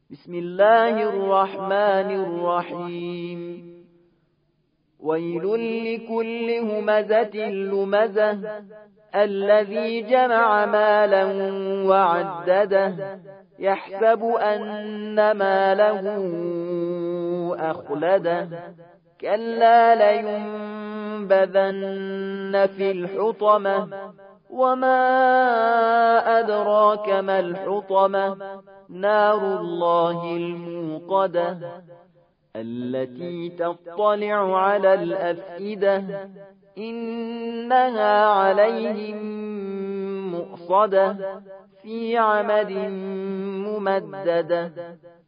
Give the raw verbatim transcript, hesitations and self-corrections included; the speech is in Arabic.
بسم الله الرحمن الرحيم ويل لكل همزة لمزة الذي جمع مالا وعدده يحسب أن ماله أخلده كلا لينبذن في الحطمة وما أدراك ما الحطمة نار الله الموقدة التي تطلع على الأفئدة إنها عليهم مؤصدة في عمد ممددة